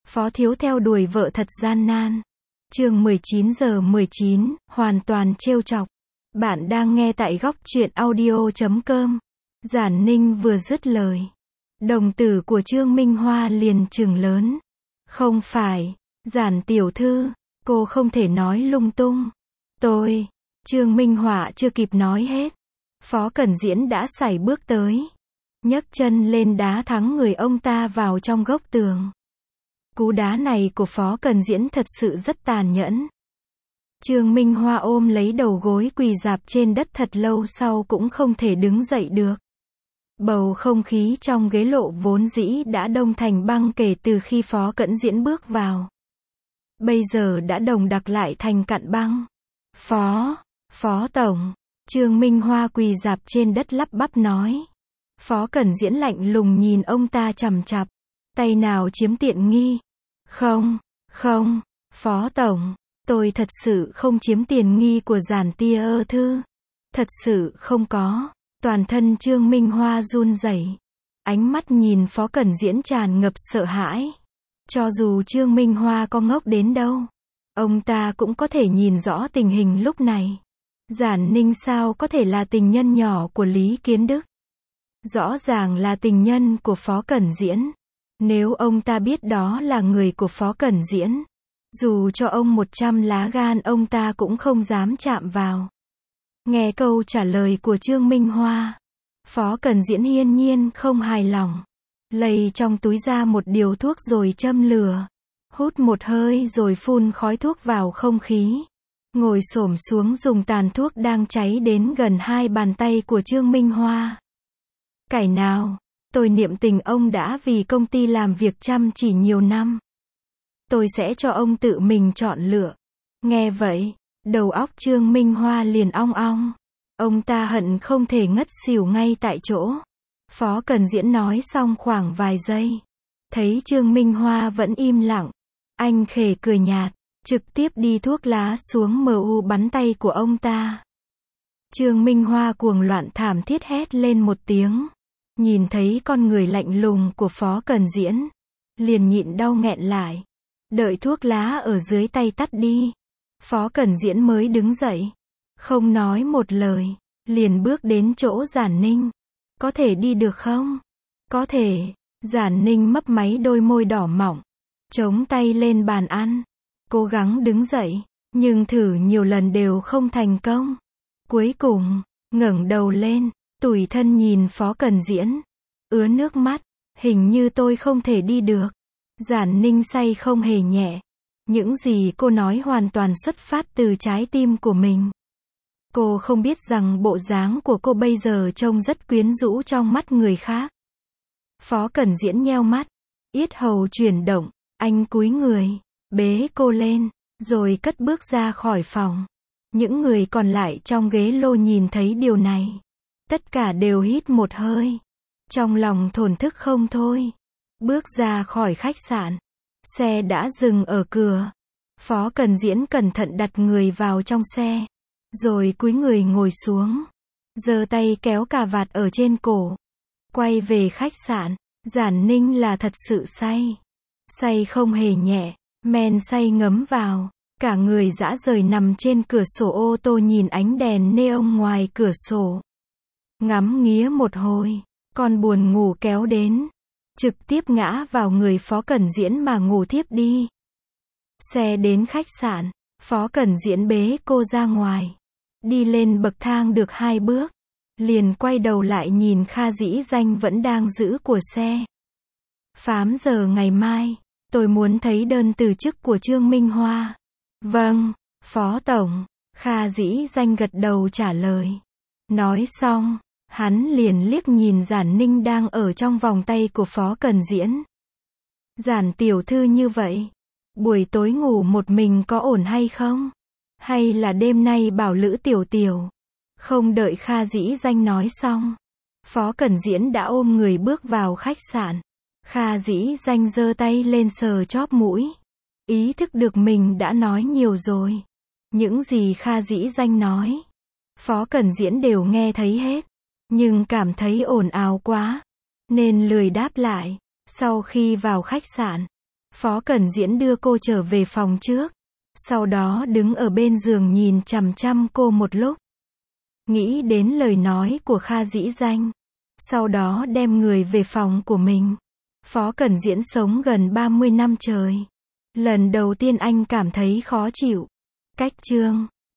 Phó Thiếu theo đuổi vợ thật gian nan. Chương 19:19, hoàn toàn trêu chọc. Bạn đang nghe tại góc truyện audio.com. Giản Ninh vừa dứt lời, đồng tử của Trương Minh Hoa liền trừng lớn. Không phải, Giản tiểu thư, cô không thể nói lung tung. Trương Minh Hoa chưa kịp nói hết, Phó Cẩn Diễn đã sải bước tới, nhấc chân lên đá thẳng người ông ta vào trong góc tường. Cú đá này của Phó Cẩn Diễn thật sự rất tàn nhẫn. Trương Minh Hoa ôm lấy đầu gối quỳ rạp trên đất thật lâu sau cũng không thể đứng dậy được. Bầu không khí trong ghế lộ vốn dĩ đã đông thành băng kể từ khi Phó Cẩn Diễn bước vào. Bây giờ đã đồng đặc lại thành cặn băng. Phó Tổng. Trương Minh Hoa quỳ rạp trên đất lắp bắp nói. Phó Cẩn Diễn lạnh lùng nhìn ông ta chằm chằm. Tay nào chiếm tiện nghi? Không, Phó Tổng, tôi thật sự không chiếm tiền nghi của Giản tia thư. Thật sự không có. Toàn thân Trương Minh Hoa run rẩy, ánh mắt nhìn Phó Cẩn Diễn tràn ngập sợ hãi. Cho dù Trương Minh Hoa có ngốc đến đâu, ông ta cũng có thể nhìn rõ tình hình lúc này. Giản Ninh sao có thể là tình nhân nhỏ của Lý Kiến Đức? Rõ ràng là tình nhân của Phó Cẩn Diễn. Nếu ông ta biết đó là người của Phó Cẩn Diễn, dù cho ông 100 lá gan ông ta cũng không dám chạm vào. Nghe câu trả lời của Trương Minh Hoa, Phó Cẩn Diễn hiển nhiên không hài lòng. Lấy trong túi ra một điều thuốc rồi châm lửa. Hút một hơi rồi phun khói thuốc vào không khí. Ngồi xổm xuống dùng tàn thuốc đang cháy đến gần 2 bàn tay của Trương Minh Hoa. Cải nào, tôi niệm tình ông đã vì công ty làm việc chăm chỉ nhiều năm. Tôi sẽ cho ông tự mình chọn lựa. Nghe vậy, đầu óc Trương Minh Hoa liền ong ong. Ông ta hận không thể ngất xỉu ngay tại chỗ. Phó Cẩn Diễn nói xong khoảng vài giây. Thấy Trương Minh Hoa vẫn im lặng. Anh khề cười nhạt, trực tiếp đi thuốc lá xuống MU bắn tay của ông ta. Trương Minh Hoa cuồng loạn thảm thiết hét lên một tiếng. Nhìn thấy con người lạnh lùng của Phó Cẩn Diễn, liền nhịn đau nghẹn lại. Đợi thuốc lá ở dưới tay tắt đi, Phó Cẩn Diễn mới đứng dậy. Không nói một lời, liền bước đến chỗ Giản Ninh. Có thể đi được không? Có thể. Giản Ninh mấp máy đôi môi đỏ mọng, chống tay lên bàn ăn, cố gắng đứng dậy, nhưng thử nhiều lần đều không thành công. Cuối cùng, ngẩng đầu lên, tủi thân nhìn Phó Cẩn Diễn, ứa nước mắt, hình như tôi không thể đi được. Giản Ninh say không hề nhẹ. Những gì cô nói hoàn toàn xuất phát từ trái tim của mình. Cô không biết rằng bộ dáng của cô bây giờ trông rất quyến rũ trong mắt người khác. Phó Cẩn Diễn nheo mắt, yết hầu chuyển động, anh cúi người, bế cô lên, rồi cất bước ra khỏi phòng. Những người còn lại trong ghế lô nhìn thấy điều này, tất cả đều hít một hơi, trong lòng thổn thức không thôi. Bước ra khỏi khách sạn, xe đã dừng ở cửa. Phó Cẩn Diễn cẩn thận đặt người vào trong xe, rồi cúi người ngồi xuống, giơ tay kéo cà vạt ở trên cổ. Quay về khách sạn, Giản Ninh là thật sự say. Say không hề nhẹ, men say ngấm vào, cả người rã rời nằm trên cửa sổ ô tô nhìn ánh đèn neon ngoài cửa sổ. Ngắm nghía một hồi, con buồn ngủ kéo đến, trực tiếp ngã vào người Phó Cẩn Diễn mà ngủ thiếp đi. Xe đến khách sạn, Phó Cẩn Diễn bế cô ra ngoài. Đi lên bậc thang được 2 bước, liền quay đầu lại nhìn Kha Dĩ Danh vẫn đang giữ của xe. Phám giờ ngày mai, tôi muốn thấy đơn từ chức của Trương Minh Hoa. Vâng, Phó Tổng. Kha Dĩ Danh gật đầu trả lời. Nói xong, hắn liền liếc nhìn Giản Ninh đang ở trong vòng tay của Phó Cẩn Diễn. Giản tiểu thư như vậy, buổi tối ngủ một mình có ổn hay không? Hay là đêm nay bảo Lữ Tiểu Tiểu? Không đợi Kha Dĩ Danh nói xong, Phó Cẩn Diễn đã ôm người bước vào khách sạn. Kha Dĩ Danh giơ tay lên sờ chóp mũi, ý thức được mình đã nói nhiều rồi. Những gì Kha Dĩ Danh nói, Phó Cẩn Diễn đều nghe thấy hết, nhưng cảm thấy ồn ào quá, nên lười đáp lại. Sau khi vào khách sạn, Phó Cẩn Diễn đưa cô trở về phòng trước. Sau đó đứng ở bên giường nhìn chằm chằm cô một lúc. Nghĩ đến lời nói của Kha Dĩ Danh. Sau đó đem người về phòng của mình. Phó Cẩn Diễn sống gần 30 năm trời. Lần đầu tiên anh cảm thấy khó chịu. Cách chương